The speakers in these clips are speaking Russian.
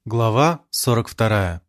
Глава 42.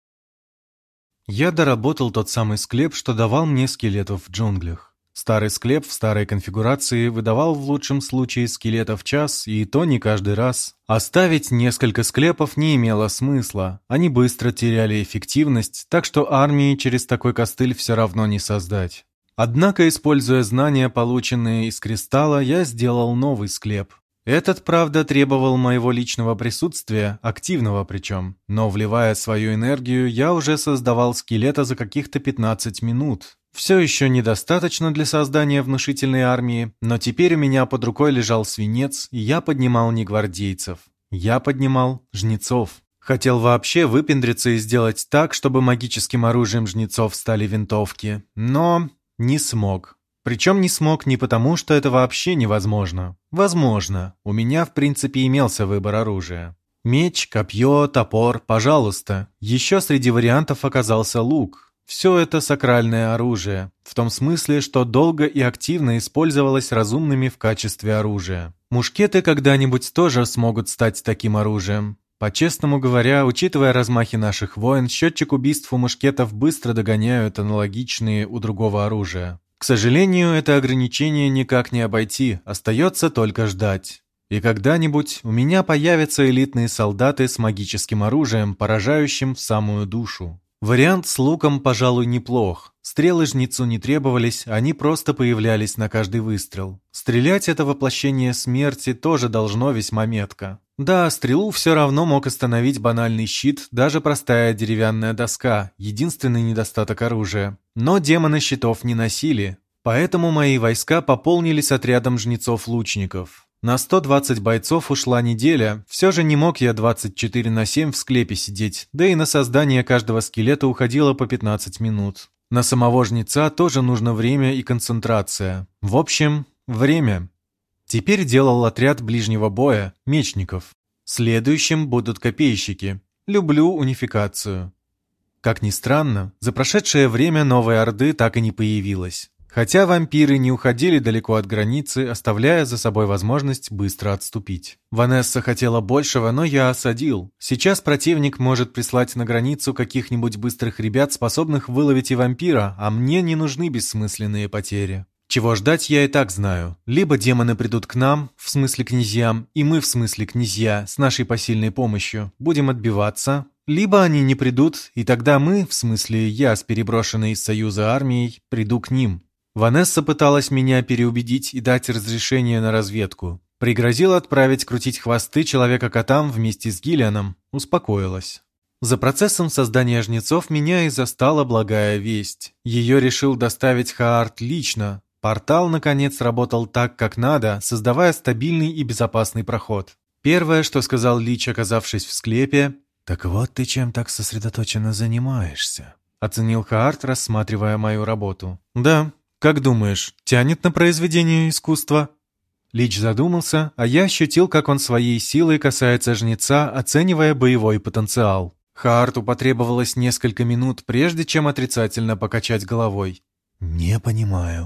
Я доработал тот самый склеп, что давал мне скелетов в джунглях. Старый склеп в старой конфигурации выдавал в лучшем случае скелетов в час, и то не каждый раз. Оставить несколько склепов не имело смысла, они быстро теряли эффективность, так что армии через такой костыль все равно не создать. Однако, используя знания, полученные из кристалла, я сделал новый склеп. Этот, правда, требовал моего личного присутствия, активного причем, но, вливая свою энергию, я уже создавал скелета за каких-то 15 минут. Все еще недостаточно для создания внушительной армии, но теперь у меня под рукой лежал свинец, и я поднимал не гвардейцев. Я поднимал жнецов. Хотел вообще выпендриться и сделать так, чтобы магическим оружием жнецов стали винтовки, но не смог. Причем не смог не потому, что это вообще невозможно. Возможно. У меня, в принципе, имелся выбор оружия. Меч, копье, топор, пожалуйста. Еще среди вариантов оказался лук. Все это сакральное оружие. В том смысле, что долго и активно использовалось разумными в качестве оружия. Мушкеты когда-нибудь тоже смогут стать таким оружием. По-честному говоря, учитывая размахи наших войн, счетчик убийств у мушкетов быстро догоняют аналогичные у другого оружия. К сожалению, это ограничение никак не обойти, остается только ждать. И когда-нибудь у меня появятся элитные солдаты с магическим оружием, поражающим в самую душу. Вариант с луком, пожалуй, неплох. Стрелы жнецу не требовались, они просто появлялись на каждый выстрел. Стрелять это воплощение смерти тоже должно весьма метко. Да, стрелу все равно мог остановить банальный щит, даже простая деревянная доска, единственный недостаток оружия. Но демоны щитов не носили, поэтому мои войска пополнились отрядом жнецов-лучников. На 120 бойцов ушла неделя, все же не мог я 24/7 в склепе сидеть, да и на создание каждого скелета уходило по 15 минут. На самого жнеца тоже нужно время и концентрация. В общем, время. Теперь делал отряд ближнего боя, мечников. Следующим будут копейщики. Люблю унификацию. Как ни странно, за прошедшее время новой орды так и не появилось. Хотя вампиры не уходили далеко от границы, оставляя за собой возможность быстро отступить. Ванесса хотела большего, но я осадил. Сейчас противник может прислать на границу каких-нибудь быстрых ребят, способных выловить и вампира, а мне не нужны бессмысленные потери. Чего ждать, я и так знаю. Либо демоны придут к нам, в смысле князьям, и мы, в смысле князья, с нашей посильной помощью, будем отбиваться, либо они не придут, и тогда мы, в смысле я с переброшенной из Союза армией, приду к ним. Ванесса пыталась меня переубедить и дать разрешение на разведку. Пригрозила отправить крутить хвосты человека-котам вместе с Гиллианом. Успокоилась. За процессом создания жнецов меня и застала благая весть. Ее решил доставить Хаарт лично. Портал, наконец, работал так, как надо, создавая стабильный и безопасный проход. Первое, что сказал Лич, оказавшись в склепе: «Так вот ты чем так сосредоточенно занимаешься», — оценил Хаарт, рассматривая мою работу. «Да. Как думаешь, тянет на произведение искусства?» Лич задумался, а я ощутил, как он своей силой касается жнеца, оценивая боевой потенциал. Хаарту потребовалось несколько минут, прежде чем отрицательно покачать головой. «Не понимаю».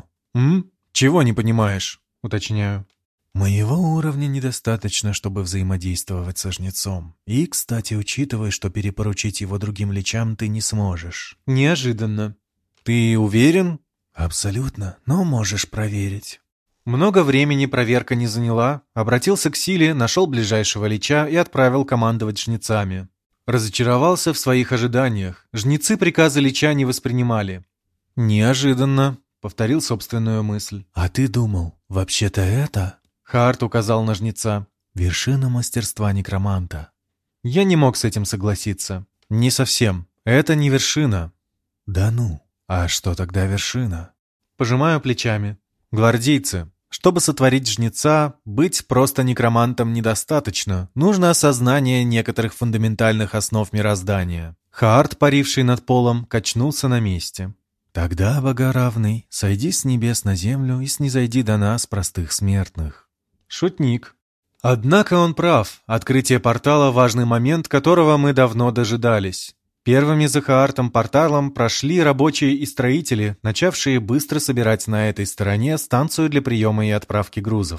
«Чего не понимаешь?» — уточняю. «Моего уровня недостаточно, чтобы взаимодействовать со жнецом. И, кстати, учитывая, что перепоручить его другим личам ты не сможешь». «Неожиданно. Ты уверен?» «Абсолютно, но можешь проверить». Много времени проверка не заняла. Обратился к силе, нашел ближайшего лича и отправил командовать жнецами. Разочаровался в своих ожиданиях. Жнецы приказы лича не воспринимали. «Неожиданно», — повторил собственную мысль. «А ты думал, вообще-то это...» Хаарт указал на жнеца. «Вершина мастерства некроманта». Я не мог с этим согласиться. Не совсем. Это не вершина. «Да ну, а что тогда вершина?» Пожимаю плечами. Гвардейцы. Чтобы сотворить жнеца, быть просто некромантом недостаточно. Нужно осознание некоторых фундаментальных основ мироздания. Хаарт, паривший над полом, качнулся на месте. «Тогда, богоравный, сойди с небес на землю и снизойди до нас, простых смертных». Шутник. Однако он прав. Открытие портала – важный момент, которого мы давно дожидались. Первыми за Хаартом порталом прошли рабочие и строители, начавшие быстро собирать на этой стороне станцию для приема и отправки грузов.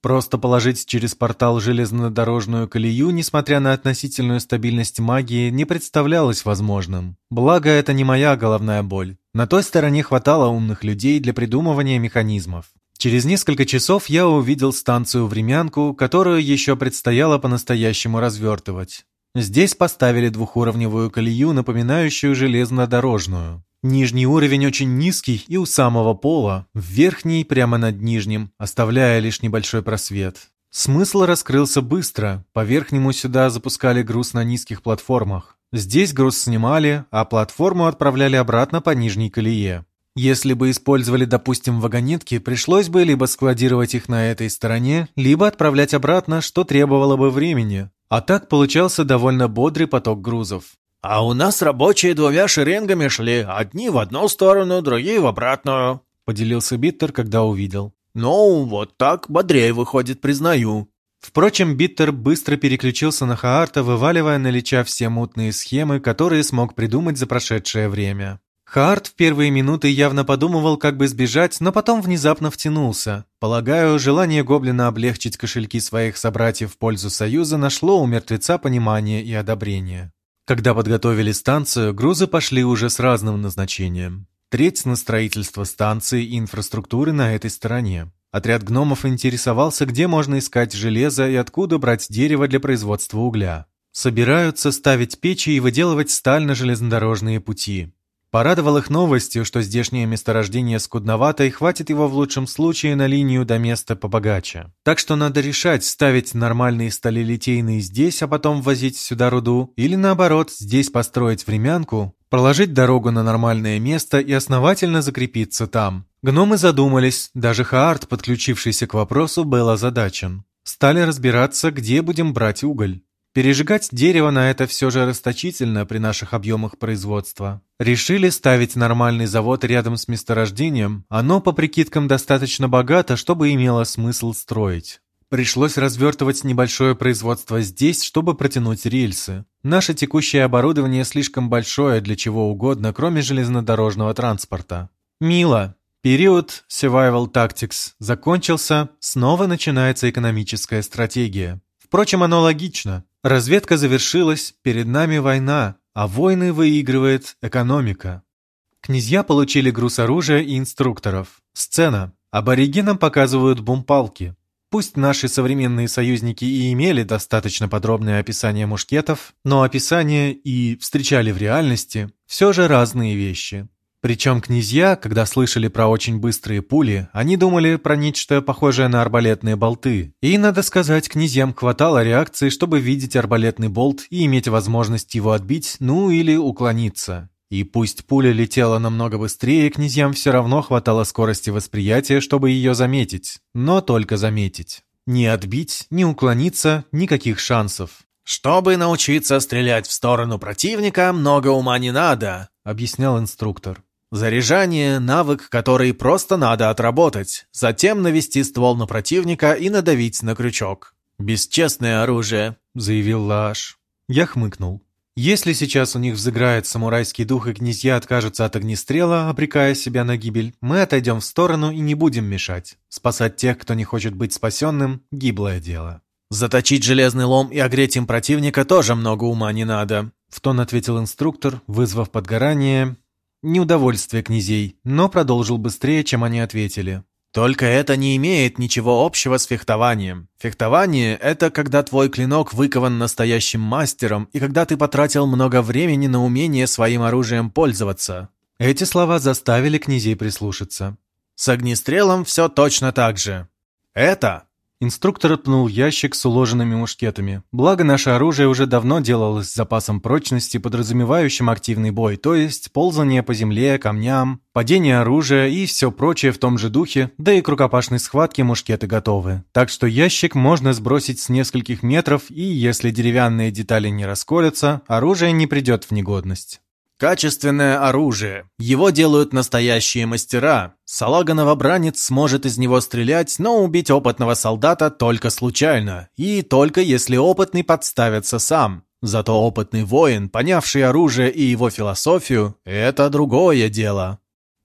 Просто положить через портал железнодорожную колею, несмотря на относительную стабильность магии, не представлялось возможным. Благо, это не моя головная боль. На той стороне хватало умных людей для придумывания механизмов. Через несколько часов я увидел станцию-времянку, которую еще предстояло по-настоящему развертывать. Здесь поставили двухуровневую колею, напоминающую железнодорожную. Нижний уровень очень низкий и у самого пола, верхний прямо над нижним, оставляя лишь небольшой просвет. Смысл раскрылся быстро, по-верхнему сюда запускали груз на низких платформах. Здесь груз снимали, а платформу отправляли обратно по нижней колее. Если бы использовали, допустим, вагонетки, пришлось бы либо складировать их на этой стороне, либо отправлять обратно, что требовало бы времени. А так получался довольно бодрый поток грузов. «А у нас рабочие двумя шеренгами шли, одни в одну сторону, другие в обратную», — поделился Биттер, когда увидел. «Ну, вот так бодрее выходит, признаю». Впрочем, Биттер быстро переключился на Хаарта, вываливая на Лича все мутные схемы, которые смог придумать за прошедшее время. Хаарт в первые минуты явно подумывал, как бы сбежать, но потом внезапно втянулся. Полагаю, желание гоблина облегчить кошельки своих собратьев в пользу Союза нашло у мертвеца понимание и одобрение. Когда подготовили станцию, грузы пошли уже с разным назначением. Треть на строительство станции и инфраструктуры на этой стороне. Отряд гномов интересовался, где можно искать железо и откуда брать дерево для производства угля. Собираются ставить печи и выделывать сталь на железнодорожные пути. Порадовал их новостью, что здешнее месторождение скудновато и хватит его в лучшем случае на линию до места побогаче. Так что надо решать, ставить нормальные сталелитейные здесь, а потом возить сюда руду, или наоборот, здесь построить времянку, проложить дорогу на нормальное место и основательно закрепиться там. Гномы задумались, даже Хаарт, подключившийся к вопросу, был озадачен. Стали разбираться, где будем брать уголь. Пережигать дерево на это все же расточительно при наших объемах производства. Решили ставить нормальный завод рядом с месторождением, оно по прикидкам достаточно богато, чтобы имело смысл строить. Пришлось развертывать небольшое производство здесь, чтобы протянуть рельсы. Наше текущее оборудование слишком большое для чего угодно, кроме железнодорожного транспорта. Мило. Период Survival Tactics закончился, снова начинается экономическая стратегия. Впрочем, оно логично. Разведка завершилась, перед нами война, а войны выигрывает экономика. Князья получили груз оружия и инструкторов. Сцена. Аборигенам показывают бумпалки. Пусть наши современные союзники и имели достаточно подробное описание мушкетов, но описание и встречали в реальности все же разные вещи. Причем князья, когда слышали про очень быстрые пули, они думали про нечто похожее на арбалетные болты. И, надо сказать, князьям хватало реакции, чтобы видеть арбалетный болт и иметь возможность его отбить, ну или уклониться. И пусть пуля летела намного быстрее, князьям все равно хватало скорости восприятия, чтобы ее заметить. Но только заметить. Ни отбить, ни уклониться, никаких шансов. «Чтобы научиться стрелять в сторону противника, много ума не надо», — объяснял инструктор. «Заряжание — навык, который просто надо отработать, затем навести ствол на противника и надавить на крючок. Бесчестное оружие», — заявил Лааш. Я хмыкнул. Если сейчас у них взыграет самурайский дух и князья откажутся от огнестрела, обрекая себя на гибель, мы отойдем в сторону и не будем мешать. Спасать тех, кто не хочет быть спасенным — гиблое дело. «Заточить железный лом и огреть им противника тоже много ума не надо», — в тон ответил инструктор, вызвав подгорание, неудовольствие князей, но продолжил быстрее, чем они ответили. «Только это не имеет ничего общего с фехтованием. Фехтование — это когда твой клинок выкован настоящим мастером и когда ты потратил много времени на умение своим оружием пользоваться». Эти слова заставили князей прислушаться. «С огнестрелом все точно так же. Это...» Инструктор пнул ящик с уложенными мушкетами. Благо, наше оружие уже давно делалось с запасом прочности, подразумевающим активный бой, то есть ползание по земле, камням, падение оружия и все прочее в том же духе, да и к рукопашной схватке мушкеты готовы. Так что ящик можно сбросить с нескольких метров, и если деревянные детали не расколются, оружие не придет в негодность. «Качественное оружие. Его делают настоящие мастера. Салага-новобранец сможет из него стрелять, но убить опытного солдата только случайно. И только если опытный подставится сам. Зато опытный воин, понявший оружие и его философию, это другое дело».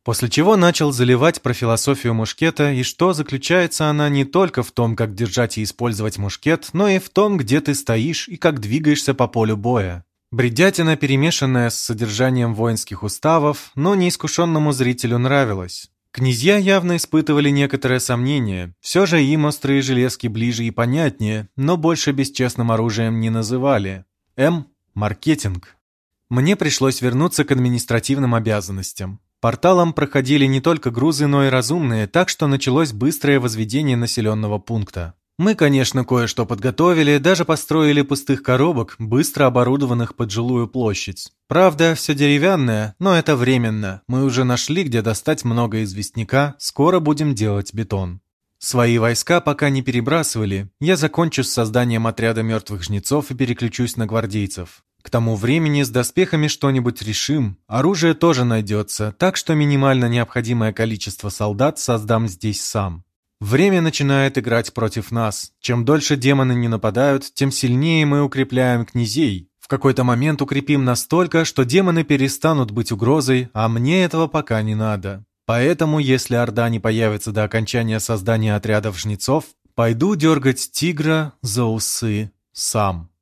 После чего начал заливать про философию мушкета и что заключается она не только в том, как держать и использовать мушкет, но и в том, где ты стоишь и как двигаешься по полю боя. Бредятина, перемешанная с содержанием воинских уставов, но неискушенному зрителю нравилась. Князья явно испытывали некоторое сомнение, все же им острые железки ближе и понятнее, но больше бесчестным оружием не называли. Маркетинг. Мне пришлось вернуться к административным обязанностям. Порталом проходили не только грузы, но и разумные, так что началось быстрое возведение населенного пункта. Мы, конечно, кое-что подготовили, даже построили пустых коробок, быстро оборудованных под жилую площадь. Правда, все деревянное, но это временно. Мы уже нашли, где достать много известняка, скоро будем делать бетон. Свои войска пока не перебрасывали, я закончу с созданием отряда мертвых жнецов и переключусь на гвардейцев. К тому времени с доспехами что-нибудь решим, оружие тоже найдется, так что минимально необходимое количество солдат создам здесь сам. Время начинает играть против нас. Чем дольше демоны не нападают, тем сильнее мы укрепляем князей. В какой-то момент укрепим настолько, что демоны перестанут быть угрозой, а мне этого пока не надо. Поэтому, если Орда не появится до окончания создания отрядов жнецов, пойду дергать тигра за усы сам.